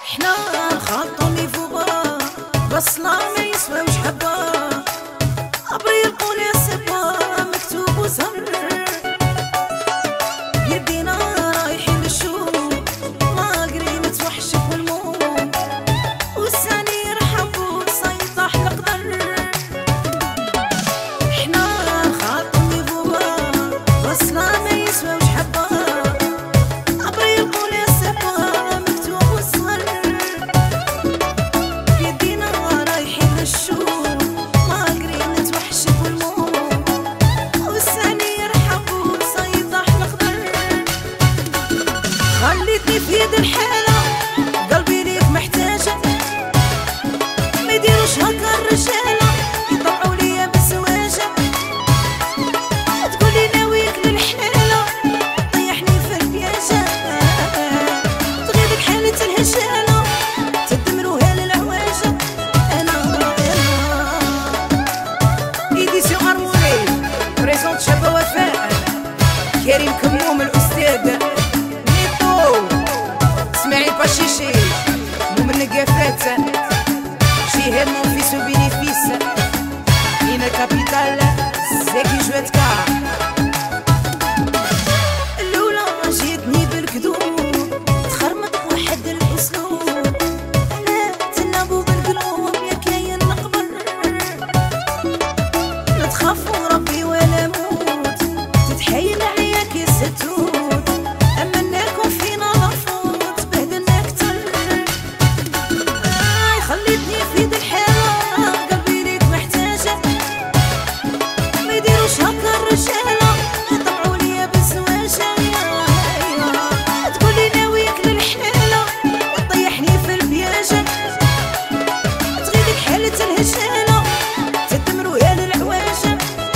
احنا خلطوني فوبا بس لا ما يسواوش حبا عبري القول يا سبا مكتوب وزهر يدينا رايحين للشوق ما قري نتوحشك والموت والثاني يرحبوا سيطح القدر احنا خلطوني فوبا بس لا ما يسواوش حبا عبري القول يا سبا مكتوب وزهر يدينا رايحين للشوق ما قري نتوحشك والموت والثاني يرحبوا سيطح القدر خليتني في يد الحالة قلبي ليك محتاجة ما يديروش هكا الرجالة يطلعوا ليا بالزواجة تقولي ناويك للحلالة طيحني في البياجة تغيبك حالة الهجالة تدمروها للعواجة أنا إيديسيون هارموني بريزونت شابة وفاء كريم كموم الأستاذ اسمعي باشيشي مو من القافات جهاد مون فيس وبينيفيس إنا كابيتال زاكي جواتكا الأولى جيتني بالكذوب تخرمط واحد الأسلوب أنا تنابو بالقلوب يا كاين نقبر لا تخافوا ربي ولا موت تتحايل عليا كي ستوت أما ناكم فينا لفوت بهدلنا كتر خليتني في يد الحالة قلبي ليك محتاجة ما يديروش هكا الرجالة يطمعوا ليا بالزواجة تقولي ناويك للحلالة وتطيحني في البياجة تغيبك حالة الهجالة تدمروها للعواجة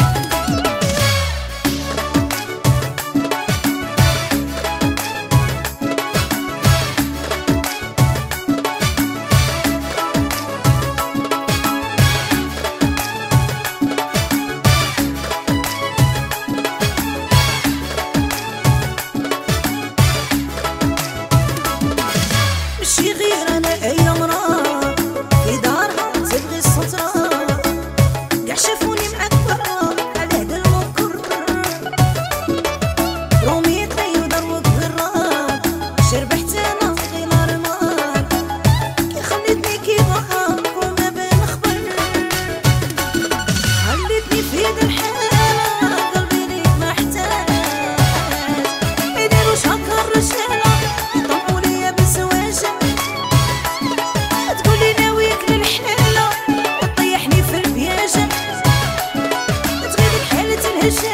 ماشي غير انا اي مرا في دارها تبغي السطرة كاع شافوني معاك برا على هدا المنكر روميتني ودروك بالراب شربحت انا غير المال كي خليتني كي ضحك وما بين خبر خليتني في يد الحالة قلبي ليك محتاج ما يديروش هكا الرجالة يطمعوا ليا بالزواجة تقولي ناويك للحلالة وتطيحني في البياجة تغيبك حالة الهجالة